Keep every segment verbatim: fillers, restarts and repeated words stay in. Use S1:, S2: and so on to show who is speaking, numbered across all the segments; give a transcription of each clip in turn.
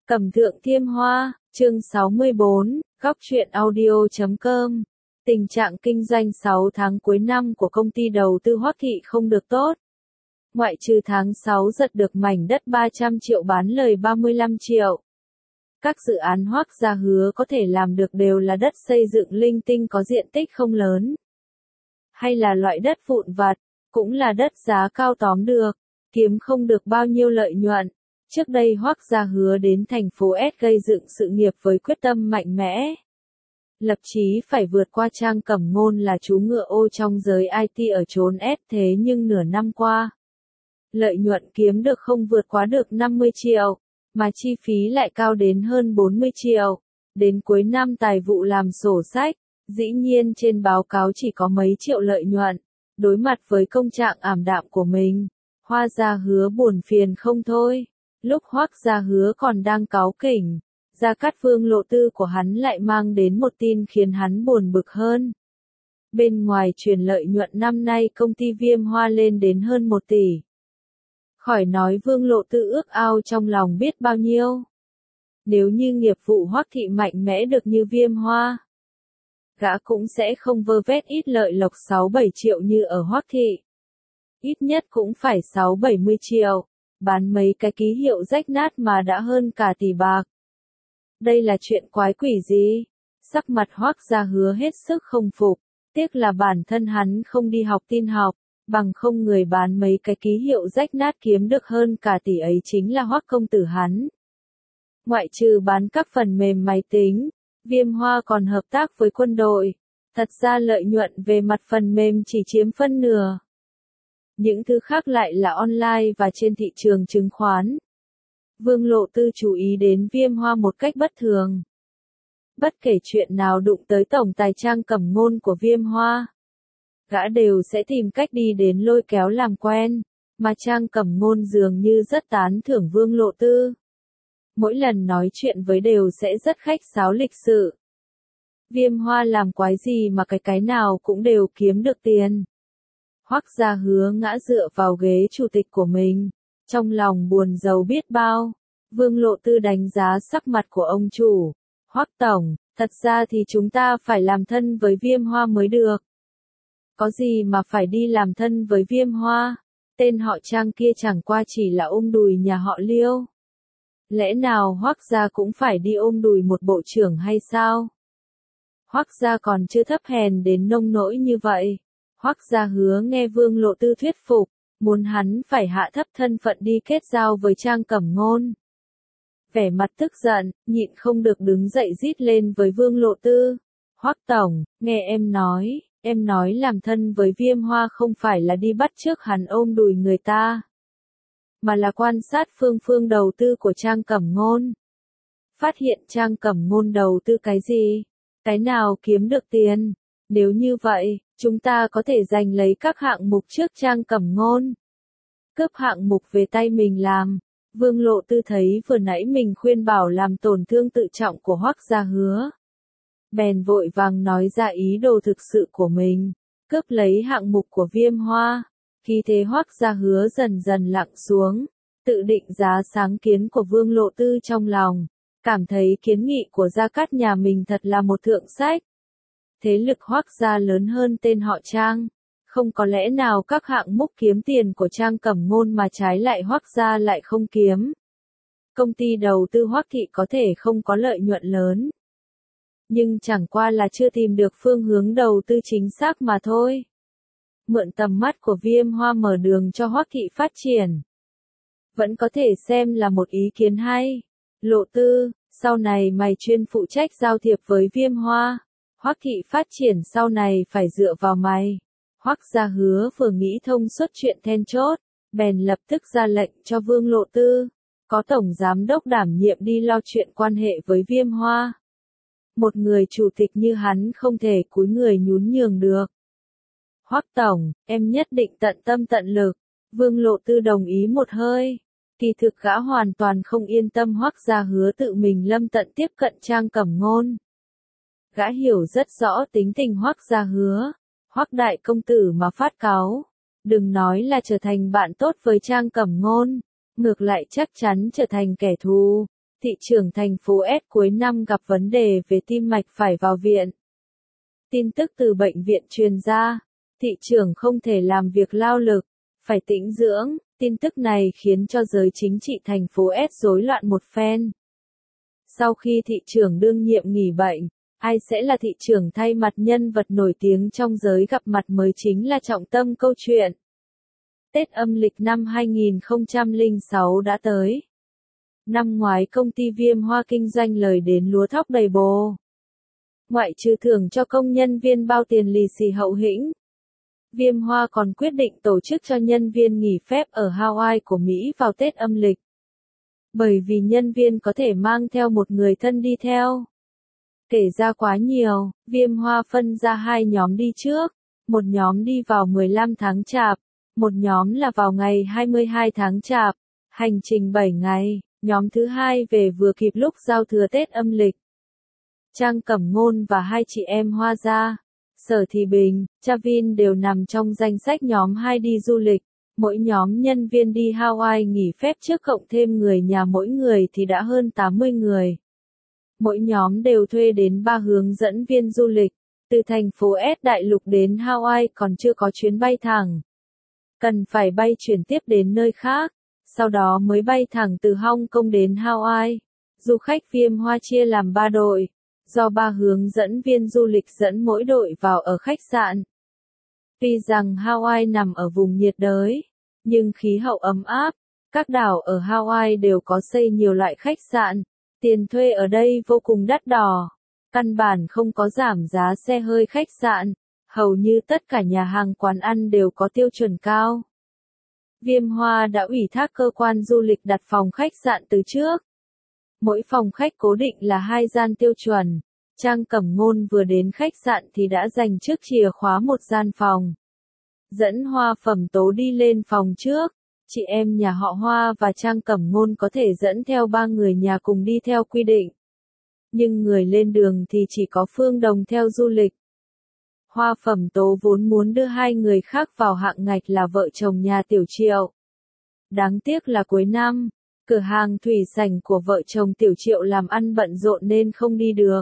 S1: Cẩm Thượng Thiêm Hoa, chương sáu mươi bốn, góc truyện audio chấm com. Tình trạng kinh doanh sáu tháng cuối năm của công ty đầu tư Hoắc Thị không được tốt. Ngoại trừ tháng sáu giật được mảnh đất ba trăm triệu bán lời ba mươi lăm triệu. Các dự án Hoắc gia hứa có thể làm được đều là đất xây dựng linh tinh có diện tích không lớn. Hay là loại đất vụn vặt, cũng là đất giá cao tóm được, kiếm không được bao nhiêu lợi nhuận. Trước đây Hoắc gia hứa đến thành phố S gây dựng sự nghiệp với quyết tâm mạnh mẽ. Lập chí phải vượt qua Trang Cẩm Ngôn là chú ngựa ô trong giới I T ở chốn S, thế nhưng nửa năm qua, lợi nhuận kiếm được không vượt quá được năm mươi triệu, mà chi phí lại cao đến hơn bốn mươi triệu. Đến cuối năm tài vụ làm sổ sách, dĩ nhiên trên báo cáo chỉ có mấy triệu lợi nhuận. Đối mặt với công trạng ảm đạm của mình, Hoa gia hứa buồn phiền không thôi. Lúc Hoắc gia hứa còn đang cáu kỉnh, Gia Cát Phương Lộ Tư của hắn lại mang đến một tin khiến hắn buồn bực hơn. Bên ngoài truyền lợi nhuận năm nay công ty Viêm Hoa lên đến hơn một tỷ. Khỏi nói Vương Lộ Tư ước ao trong lòng biết bao nhiêu. Nếu như nghiệp vụ Hoắc Thị mạnh mẽ được như Viêm Hoa, gã cũng sẽ không vơ vét ít lợi lộc sáu bảy triệu như ở Hoắc Thị. Ít nhất cũng phải sáu bảy mươi triệu. Bán mấy cái ký hiệu rách nát mà đã hơn cả tỷ bạc. Đây là chuyện quái quỷ gì? Sắc mặt Hoắc gia hứa hết sức không phục, tiếc là bản thân hắn không đi học tin học, bằng không người bán mấy cái ký hiệu rách nát kiếm được hơn cả tỷ ấy chính là Hoắc công tử hắn. Ngoại trừ bán các phần mềm máy tính, Viêm Hoa còn hợp tác với quân đội, thật ra lợi nhuận về mặt phần mềm chỉ chiếm phân nửa. Những thứ khác lại là online và trên thị trường chứng khoán. Vương Lộ Tư chú ý đến Viêm Hoa một cách bất thường. Bất kể chuyện nào đụng tới tổng tài Trang Cẩm Ngôn của Viêm Hoa, gã đều sẽ tìm cách đi đến lôi kéo làm quen, mà Trang Cẩm Ngôn dường như rất tán thưởng Vương Lộ Tư. Mỗi lần nói chuyện với đều sẽ rất khách sáo lịch sự. Viêm Hoa làm quái gì mà cái cái nào cũng đều kiếm được tiền. Hoắc gia hứa ngã dựa vào ghế chủ tịch của mình, trong lòng buồn rầu biết bao. Vương Lộ Tư đánh giá sắc mặt của ông chủ. Hoắc tổng, thật ra thì chúng ta phải làm thân với Viêm Hoa mới được. Có gì mà phải đi làm thân với Viêm Hoa? Tên họ Trang kia chẳng qua chỉ là ôm đùi nhà họ Liêu. Lẽ nào Hoắc gia cũng phải đi ôm đùi một bộ trưởng hay sao? Hoắc gia còn chưa thấp hèn đến nông nỗi như vậy. Hoắc gia hứa nghe Vương Lộ Tư thuyết phục, muốn hắn phải hạ thấp thân phận đi kết giao với Trang Cẩm Ngôn. Vẻ mặt tức giận, nhịn không được đứng dậy rít lên với Vương Lộ Tư. Hoắc tổng, nghe em nói, em nói làm thân với Viêm Hoa không phải là đi bắt chước hắn ôm đùi người ta, mà là quan sát phương phương đầu tư của Trang Cẩm Ngôn. Phát hiện Trang Cẩm Ngôn đầu tư cái gì, cái nào kiếm được tiền. Nếu như vậy, chúng ta có thể giành lấy các hạng mục trước Trang Cẩm Ngôn. Cướp hạng mục về tay mình làm. Vương Lộ Tư thấy vừa nãy mình khuyên bảo làm tổn thương tự trọng của Hoắc gia hứa. Bèn vội vàng nói ra ý đồ thực sự của mình. Cướp lấy hạng mục của Viêm Hoa. Khi thế Hoắc gia hứa dần dần lặng xuống. Tự định giá sáng kiến của Vương Lộ Tư trong lòng. Cảm thấy kiến nghị của Gia Cát nhà mình thật là một thượng sách. Thế lực Hoắc gia lớn hơn tên họ Trang, không có lẽ nào các hạng mục kiếm tiền của Trang Cẩm Ngôn mà trái lại Hoắc gia lại không kiếm. Công ty đầu tư Hoắc Thị có thể không có lợi nhuận lớn, nhưng chẳng qua là chưa tìm được phương hướng đầu tư chính xác mà thôi. Mượn tầm mắt của Viêm Hoa mở đường cho Hoắc Thị phát triển, vẫn có thể xem là một ý kiến hay. Lộ Tư, sau này mày chuyên phụ trách giao thiệp với Viêm Hoa. Hoắc Thị phát triển sau này phải dựa vào mày. Hoắc gia hứa vừa nghĩ thông suốt chuyện then chốt, bèn lập tức ra lệnh cho Vương Lộ Tư, có tổng giám đốc đảm nhiệm đi lo chuyện quan hệ với Viêm Hoa. Một người chủ tịch như hắn không thể cúi người nhún nhường được. Hoắc tổng, em nhất định tận tâm tận lực. Vương Lộ Tư đồng ý một hơi. Kỳ thực gã hoàn toàn không yên tâm Hoắc gia hứa tự mình lâm tận tiếp cận Trang Cẩm Ngôn. Gã hiểu rất rõ tính tình Hoắc gia hứa. Hoắc đại công tử mà phát cáu, đừng nói là trở thành bạn tốt với Trang Cẩm Ngôn, ngược lại chắc chắn trở thành kẻ thù. thị trưởng thành phố S cuối năm gặp vấn đề về tim mạch phải vào viện. Tin tức từ bệnh viện truyền ra, thị trưởng không thể làm việc lao lực, phải tĩnh dưỡng. Tin tức này khiến cho giới chính trị thành phố S rối loạn một phen. Sau khi thị trưởng đương nhiệm nghỉ bệnh, ai sẽ là thị trưởng thay mặt nhân vật nổi tiếng trong giới gặp mặt mới chính là trọng tâm câu chuyện. Tết âm lịch năm hai nghìn không trăm lẻ sáu đã tới. Năm ngoái công ty Viêm Hoa kinh doanh lời đến lúa thóc đầy bồ. Ngoại trừ thưởng cho công nhân viên bao tiền lì xì hậu hĩnh, Viêm Hoa còn quyết định tổ chức cho nhân viên nghỉ phép ở Hawaii của Mỹ vào Tết âm lịch. Bởi vì nhân viên có thể mang theo một người thân đi theo. Kể ra quá nhiều, Viêm Hoa phân ra hai nhóm đi trước. Một nhóm đi vào mười lăm tháng Chạp, một nhóm là vào ngày hai mươi hai tháng Chạp, hành trình bảy ngày, nhóm thứ hai về vừa kịp lúc giao thừa Tết âm lịch. Trang Cẩm Ngôn và hai chị em Hoa gia, Sở Thị Bình, Chavin đều nằm trong danh sách nhóm hai đi du lịch. Mỗi nhóm nhân viên đi Hawaii nghỉ phép trước cộng thêm người nhà mỗi người thì đã hơn tám mươi người. Mỗi nhóm đều thuê đến ba hướng dẫn viên du lịch. Từ thành phố S đại lục đến Hawaii còn chưa có chuyến bay thẳng. Cần phải bay chuyển tiếp đến nơi khác, sau đó mới bay thẳng từ Hong Kong đến Hawaii. Du khách Viêm Hoa chia làm ba đội, do ba hướng dẫn viên du lịch dẫn mỗi đội vào ở khách sạn. Tuy rằng Hawaii nằm ở vùng nhiệt đới, nhưng khí hậu ấm áp, các đảo ở Hawaii đều có xây nhiều loại khách sạn, tiền thuê ở đây vô cùng đắt đỏ, căn bản không có giảm giá xe hơi khách sạn, hầu như tất cả nhà hàng quán ăn đều có tiêu chuẩn cao. Viêm Hoa đã ủy thác cơ quan du lịch đặt phòng khách sạn từ trước. Mỗi phòng khách cố định là hai gian tiêu chuẩn. Trang Cẩm Ngôn vừa đến khách sạn thì đã giành trước chìa khóa một gian phòng. Dẫn Hoa Phẩm Tố đi lên phòng trước. Chị em nhà họ Hoa và Trang Cẩm Ngôn có thể dẫn theo ba người nhà cùng đi theo quy định. Nhưng người lên đường thì chỉ có Phương Đồng theo du lịch. Hoa Phẩm Tố vốn muốn đưa hai người khác vào hạng ngạch là vợ chồng nhà Tiểu Triệu. Đáng tiếc là cuối năm, cửa hàng thủy sảnh của vợ chồng Tiểu Triệu làm ăn bận rộn nên không đi được.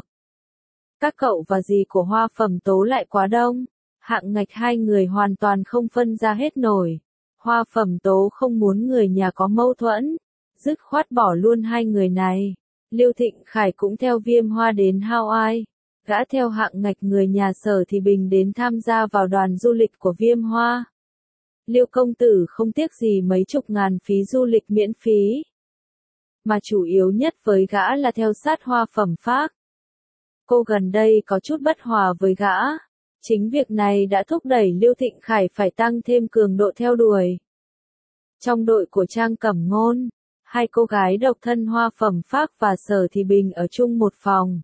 S1: Các cậu và dì của Hoa Phẩm Tố lại quá đông, hạng ngạch hai người hoàn toàn không phân ra hết nổi. Hoa Phẩm Tố không muốn người nhà có mâu thuẫn, dứt khoát bỏ luôn hai người này. Liêu Thịnh Khải cũng theo Viêm Hoa đến Hawaii, gã theo hạng ngạch người nhà Sở Thị Bình đến tham gia vào đoàn du lịch của Viêm Hoa. Liêu công tử không tiếc gì mấy chục ngàn phí du lịch miễn phí. Mà chủ yếu nhất với gã là theo sát Hoa Phẩm Phác. Cô gần đây có chút bất hòa với gã. Chính việc này đã thúc đẩy Liêu Thịnh Khải phải tăng thêm cường độ theo đuổi. Trong đội của Trang Cẩm Ngôn, hai cô gái độc thân Hoa Phẩm Phác và Sở Thị Bình ở chung một phòng.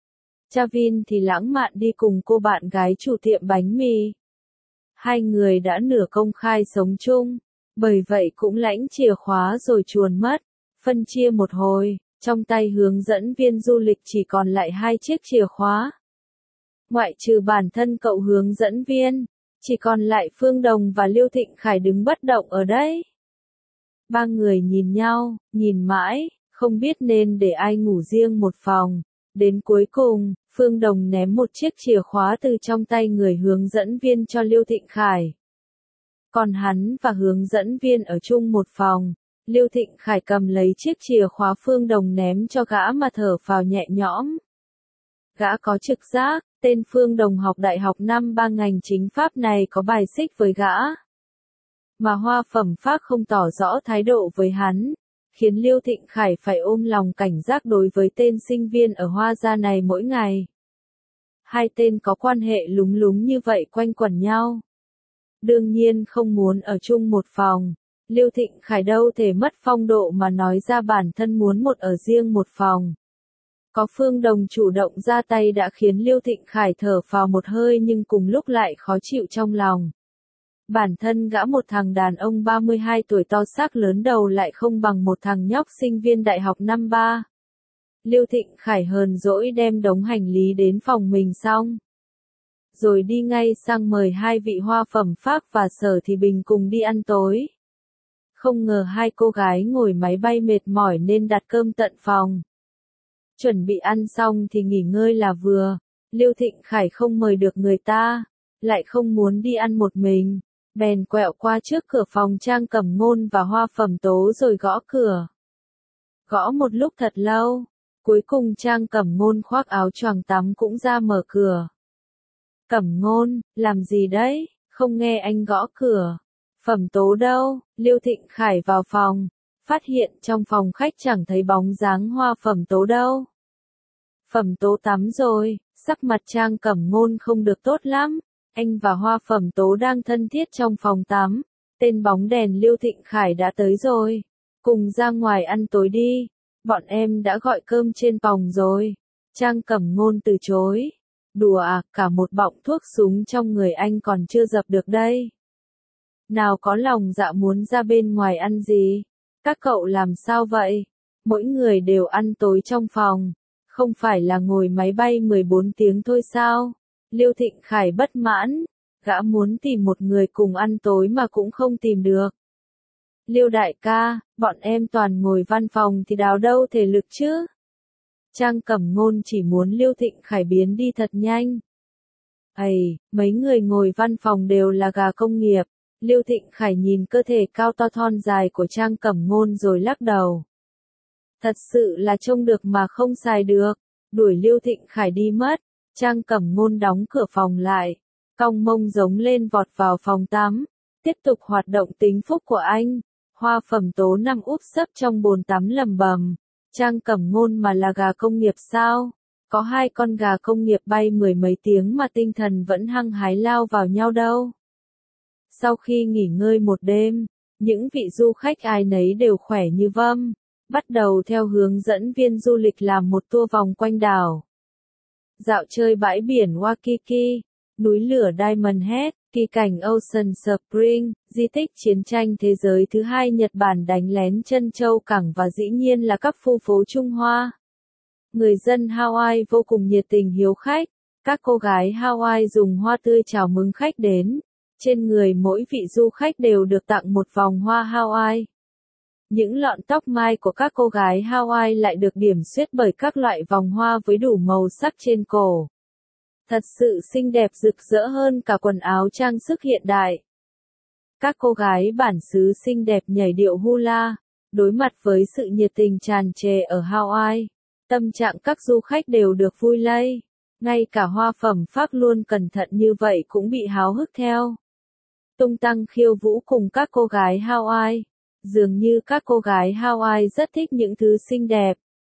S1: Chavin thì lãng mạn đi cùng cô bạn gái chủ tiệm bánh mì. Hai người đã nửa công khai sống chung, bởi vậy cũng lãnh chìa khóa rồi chuồn mất. Phân chia một hồi, trong tay hướng dẫn viên du lịch chỉ còn lại hai chiếc chìa khóa. Ngoại trừ bản thân cậu hướng dẫn viên, chỉ còn lại Phương Đồng và Liêu Thịnh Khải đứng bất động ở đấy. Ba người nhìn nhau, nhìn mãi, không biết nên để ai ngủ riêng một phòng. Đến cuối cùng, Phương Đồng ném một chiếc chìa khóa từ trong tay người hướng dẫn viên cho Liêu Thịnh Khải. Còn hắn và hướng dẫn viên ở chung một phòng, Liêu Thịnh Khải cầm lấy chiếc chìa khóa Phương Đồng ném cho gã mà thở phào nhẹ nhõm. Gã có trực giác, tên Phương Đồng học đại học năm ba ngành chính pháp này có bài xích với gã. Mà Hoa Phẩm Phác không tỏ rõ thái độ với hắn, khiến Liêu Thịnh Khải phải ôm lòng cảnh giác đối với tên sinh viên ở Hoa gia này mỗi ngày. Hai tên có quan hệ lúng lúng như vậy quanh quẩn nhau. Đương nhiên không muốn ở chung một phòng, Liêu Thịnh Khải đâu thể mất phong độ mà nói ra bản thân muốn một ở riêng một phòng. Có Phương Đồng chủ động ra tay đã khiến Liêu Thịnh Khải thở phào một hơi nhưng cùng lúc lại khó chịu trong lòng. Bản thân gã một thằng đàn ông ba mươi hai tuổi to xác lớn đầu lại không bằng một thằng nhóc sinh viên đại học năm ba. Liêu Thịnh Khải hờn dỗi đem đống hành lý đến phòng mình xong. Rồi đi ngay sang mời hai vị Hoa Phẩm Phác và Sở Thị Bình cùng đi ăn tối. Không ngờ hai cô gái ngồi máy bay mệt mỏi nên đặt cơm tận phòng. Chuẩn bị ăn xong thì nghỉ ngơi là vừa. Liêu Thịnh Khải không mời được người ta, lại không muốn đi ăn một mình, bèn quẹo qua trước cửa phòng Trang Cẩm Ngôn và Hoa Phẩm Tố rồi gõ cửa. Gõ một lúc thật lâu, cuối cùng Trang Cẩm Ngôn khoác áo choàng tắm cũng ra mở cửa. Cẩm Ngôn, làm gì đấy, không nghe anh gõ cửa. Phẩm Tố đâu? Liêu Thịnh Khải vào phòng, phát hiện trong phòng khách chẳng thấy bóng dáng Hoa Phẩm Tố đâu. Phẩm Tố tắm rồi, sắc mặt Trang Cẩm Ngôn không được tốt lắm. Anh và Hoa Phẩm Tố đang thân thiết trong phòng tắm. Tên bóng đèn Liêu Thịnh Khải đã tới rồi. Cùng ra ngoài ăn tối đi. Bọn em đã gọi cơm trên phòng rồi. Trang Cẩm Ngôn từ chối. Đùa à, cả một bọng thuốc súng trong người anh còn chưa dập được đây. Nào có lòng dạ muốn ra bên ngoài ăn gì. Các cậu làm sao vậy? Mỗi người đều ăn tối trong phòng. Không phải là ngồi máy bay mười bốn tiếng thôi sao? Liêu Thịnh Khải bất mãn. Gã muốn tìm một người cùng ăn tối mà cũng không tìm được. Liêu đại ca, bọn em toàn ngồi văn phòng thì đào đâu thể lực chứ? Trang Cẩm Ngôn chỉ muốn Liêu Thịnh Khải biến đi thật nhanh. Ây, mấy người ngồi văn phòng đều là gà công nghiệp. Liêu Thịnh Khải nhìn cơ thể cao to thon dài của Trang Cẩm Ngôn rồi lắc đầu. Thật sự là trông được mà không xài được. Đuổi Liêu Thịnh Khải đi mất. Trang Cẩm Ngôn đóng cửa phòng lại. Cong mông giống lên vọt vào phòng tắm. Tiếp tục hoạt động tính phúc của anh. Hoa Phẩm Tố nằm úp sấp trong bồn tắm lầm bầm. Trang Cẩm Ngôn mà là gà công nghiệp sao? Có hai con gà công nghiệp bay mười mấy tiếng mà tinh thần vẫn hăng hái lao vào nhau đâu. Sau khi nghỉ ngơi một đêm, những vị du khách ai nấy đều khỏe như vâm, bắt đầu theo hướng dẫn viên du lịch làm một tour vòng quanh đảo. Dạo chơi bãi biển Waikiki, núi lửa Diamond Head, kỳ cảnh Ocean Spring, di tích chiến tranh thế giới thứ hai Nhật Bản đánh lén Trân Châu Cảng và dĩ nhiên là các khu phố Trung Hoa. Người dân Hawaii vô cùng nhiệt tình hiếu khách, các cô gái Hawaii dùng hoa tươi chào mừng khách đến. Trên người mỗi vị du khách đều được tặng một vòng hoa Hawaii. Những lọn tóc mai của các cô gái Hawaii lại được điểm xuyết bởi các loại vòng hoa với đủ màu sắc trên cổ. Thật sự xinh đẹp rực rỡ hơn cả quần áo trang sức hiện đại. Các cô gái bản xứ xinh đẹp nhảy điệu hula, đối mặt với sự nhiệt tình tràn trề ở Hawaii. Tâm trạng các du khách đều được vui lây. Ngay cả Hoa Phẩm Pháp luôn cẩn thận như vậy cũng bị háo hức theo. Tung tăng khiêu vũ cùng các cô gái Hawaii. Dường như các cô gái Hawaii rất thích những thứ xinh đẹp.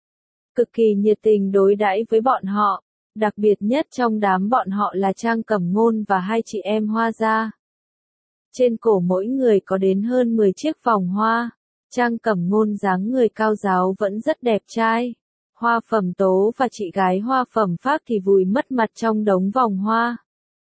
S1: Cực kỳ nhiệt tình đối đãi với bọn họ. Đặc biệt nhất trong đám bọn họ là Trang Cẩm Ngôn và hai chị em Hoa gia. Trên cổ mỗi người có đến hơn mười chiếc vòng hoa. Trang Cẩm Ngôn dáng người cao ráo vẫn rất đẹp trai. Hoa Phẩm Tố và chị gái Hoa Phẩm Pháp thì vùi mất mặt trong đống vòng hoa.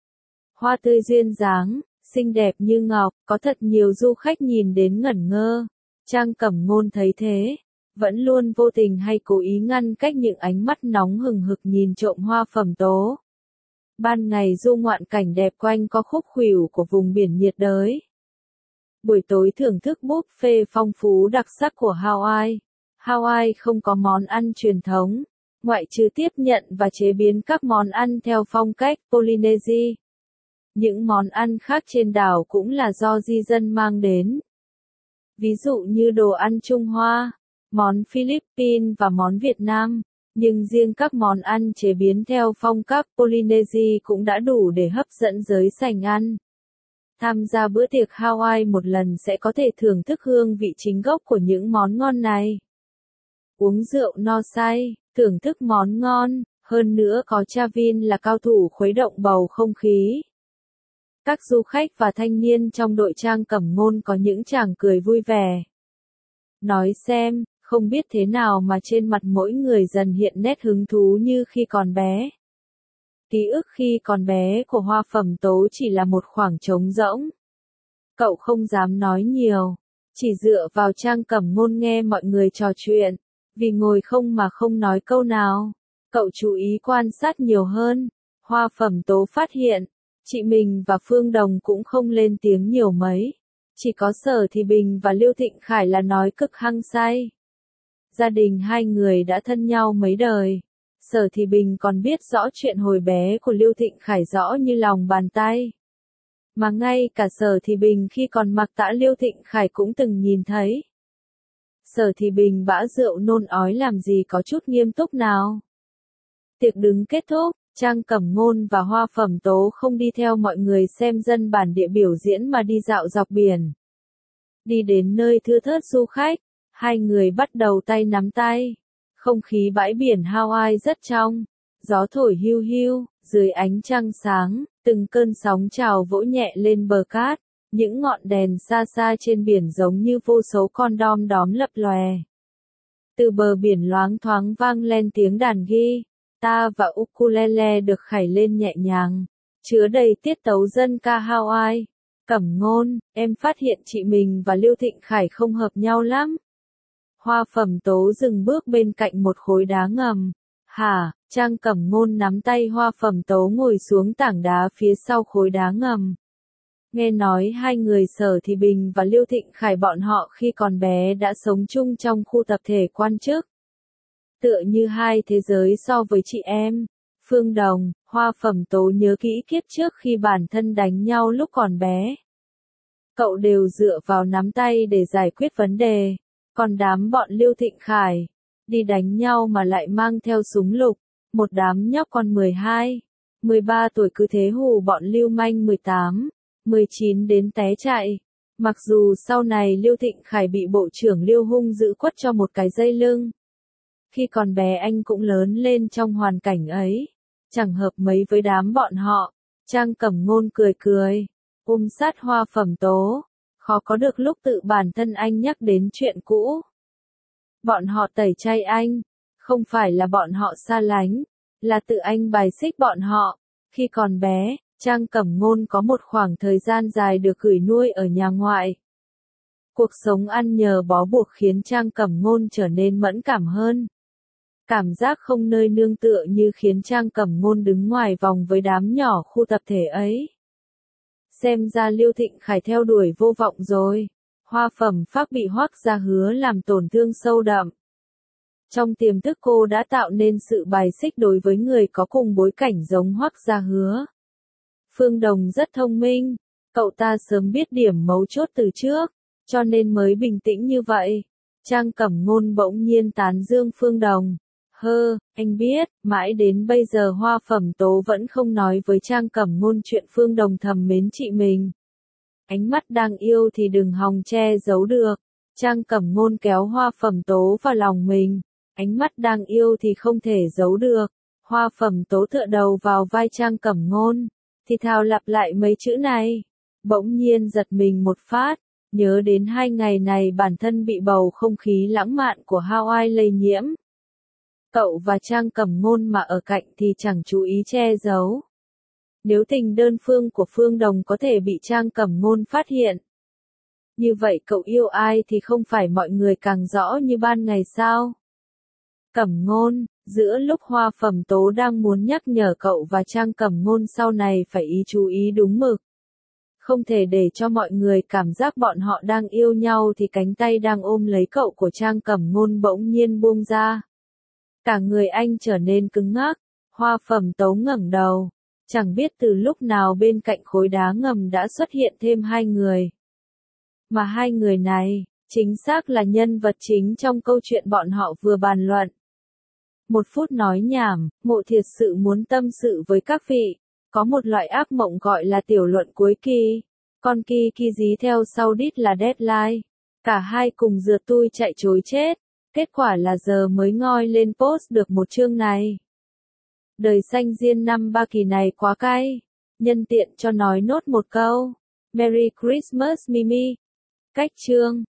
S1: Hoa tươi duyên dáng, xinh đẹp như ngọc, có thật nhiều du khách nhìn đến ngẩn ngơ. Trang Cẩm Ngôn thấy thế, vẫn luôn vô tình hay cố ý ngăn cách những ánh mắt nóng hừng hực nhìn trộm Hoa Phẩm Tố. Ban ngày du ngoạn cảnh đẹp quanh co khúc khuỷu của vùng biển nhiệt đới. Buổi tối thưởng thức buffet phong phú đặc sắc của Hawaii. Hawaii không có món ăn truyền thống, ngoại trừ tiếp nhận và chế biến các món ăn theo phong cách Polynesia. Những món ăn khác trên đảo cũng là do di dân mang đến. Ví dụ như đồ ăn Trung Hoa, món Philippines và món Việt Nam, nhưng riêng các món ăn chế biến theo phong cách Polynesia cũng đã đủ để hấp dẫn giới sành ăn. Tham gia bữa tiệc Hawaii một lần sẽ có thể thưởng thức hương vị chính gốc của những món ngon này. Uống rượu no say, thưởng thức món ngon, hơn nữa có Chavin là cao thủ khuấy động bầu không khí. Các du khách và thanh niên trong đội Trang Cẩm Ngôn có những tràng cười vui vẻ. Nói xem, không biết thế nào mà trên mặt mỗi người dần hiện nét hứng thú như khi còn bé. Ký ức khi còn bé của Hoa Phẩm Tố chỉ là một khoảng trống rỗng. Cậu không dám nói nhiều, chỉ dựa vào Trang Cẩm Ngôn nghe mọi người trò chuyện. Vì ngồi không mà không nói câu nào, cậu chú ý quan sát nhiều hơn. Hoa Phẩm Tố phát hiện, chị mình và Phương Đồng cũng không lên tiếng nhiều mấy. Chỉ có Sở Thì Bình và Liêu Thịnh Khải là nói cực hăng say. Gia đình hai người đã thân nhau mấy đời. Sở Thì Bình còn biết rõ chuyện hồi bé của Liêu Thịnh Khải rõ như lòng bàn tay. Mà ngay cả Sở Thì Bình khi còn mặc tã Liêu Thịnh Khải cũng từng nhìn thấy. Sở Thì Bình bã rượu nôn ói làm gì có chút nghiêm túc nào. Tiệc đứng kết thúc, Trang Cẩm Ngôn và Hoa Phẩm Tố không đi theo mọi người xem dân bản địa biểu diễn mà đi dạo dọc biển. Đi đến nơi thưa thớt du khách, hai người bắt đầu tay nắm tay. Không khí bãi biển Hawaii rất trong, gió thổi hiu hiu, dưới ánh trăng sáng, từng cơn sóng trào vỗ nhẹ lên bờ cát, những ngọn đèn xa xa trên biển giống như vô số con đom đóm lập lòe. Từ bờ biển loáng thoáng vang lên tiếng đàn guitar và ukulele được khải lên nhẹ nhàng, chứa đầy tiết tấu dân ca Hawaii. Cẩm Ngôn, em phát hiện chị mình và Liêu Thịnh Khải không hợp nhau lắm. Hoa Phẩm Tố dừng bước bên cạnh một khối đá ngầm. Hả? Trang Cẩm Ngôn nắm tay Hoa Phẩm Tố ngồi xuống tảng đá phía sau khối đá ngầm. Nghe nói hai người Sở Thì Bình và Liêu Thịnh Khải bọn họ khi còn bé đã sống chung trong khu tập thể quan chức. Tựa như hai thế giới so với chị em. Phương Đồng, Hoa Phẩm Tố nhớ kỹ kiếp trước khi bản thân đánh nhau lúc còn bé. Cậu đều dựa vào nắm tay để giải quyết vấn đề. Còn đám bọn Liêu Thịnh Khải, đi đánh nhau mà lại mang theo súng lục. Một đám nhóc con mười hai, mười ba tuổi cứ thế hù bọn lưu manh mười tám, mười chín đến té chạy. Mặc dù sau này Liêu Thịnh Khải bị bộ trưởng Liêu Hung giữ quất cho một cái dây lưng. Khi còn bé anh cũng lớn lên trong hoàn cảnh ấy. Chẳng hợp mấy với đám bọn họ. Trang Cẩm Ngôn cười cười, ôm sát Hoa Phẩm Tố. Khó có được lúc tự bản thân anh nhắc đến chuyện cũ. Bọn họ tẩy chay anh. Không phải là bọn họ xa lánh. Là tự anh bài xích bọn họ. Khi còn bé, Trang Cẩm Ngôn có một khoảng thời gian dài được gửi nuôi ở nhà ngoại. Cuộc sống ăn nhờ bó buộc khiến Trang Cẩm Ngôn trở nên mẫn cảm hơn. Cảm giác không nơi nương tựa như khiến Trang Cẩm Ngôn đứng ngoài vòng với đám nhỏ khu tập thể ấy. Xem ra Liêu Thịnh Khải theo đuổi vô vọng rồi. Hoa Phẩm Phác bị Hoắc Gia Hứa làm tổn thương sâu đậm. Trong tiềm thức cô đã tạo nên sự bài xích đối với người có cùng bối cảnh giống Hoắc Gia Hứa. Phương Đồng rất thông minh, cậu ta sớm biết điểm mấu chốt từ trước, cho nên mới bình tĩnh như vậy. Trang Cẩm Ngôn bỗng nhiên tán dương Phương Đồng. Hơ, anh biết, mãi đến bây giờ Hoa Phẩm Tố vẫn không nói với Trang Cẩm Ngôn chuyện Phương Đồng thầm mến chị mình. Ánh mắt đang yêu thì đừng hòng che giấu được. Trang Cẩm Ngôn kéo Hoa Phẩm Tố vào lòng mình. Ánh mắt đang yêu thì không thể giấu được. Hoa Phẩm Tố tựa đầu vào vai Trang Cẩm Ngôn, thì thào lặp lại mấy chữ này. Bỗng nhiên giật mình một phát, nhớ đến hai ngày này bản thân bị bầu không khí lãng mạn của Hawaii lây nhiễm. Cậu và Trang Cẩm Ngôn mà ở cạnh thì chẳng chú ý che giấu. Nếu tình đơn phương của Phương Đồng có thể bị Trang Cẩm Ngôn phát hiện. Như vậy cậu yêu ai thì không phải mọi người càng rõ như ban ngày sao? Cẩm Ngôn, giữa lúc Hoa Phẩm Tố đang muốn nhắc nhở cậu và Trang Cẩm Ngôn sau này phải ý chú ý đúng mực. Không thể để cho mọi người cảm giác bọn họ đang yêu nhau thì cánh tay đang ôm lấy cậu của Trang Cẩm Ngôn bỗng nhiên buông ra. Cả người anh trở nên cứng ngắc. Hoa Phẩm Tố ngẩng đầu. Chẳng biết từ lúc nào bên cạnh khối đá ngầm đã xuất hiện thêm hai người. Mà hai người này, chính xác là nhân vật chính trong câu chuyện bọn họ vừa bàn luận. Một phút nói nhảm, Mộ thiệt sự muốn tâm sự với các vị. Có một loại ác mộng gọi là tiểu luận cuối kỳ. Con kỳ kỳ dí theo sau đít là deadline. Cả hai cùng rượt tui chạy trối chết. Kết quả là giờ mới ngoi lên post được một chương này. Đời xanh diên năm ba kỳ này quá cay. Nhân tiện cho nói nốt một câu. Merry Christmas Mimi. Cách chương.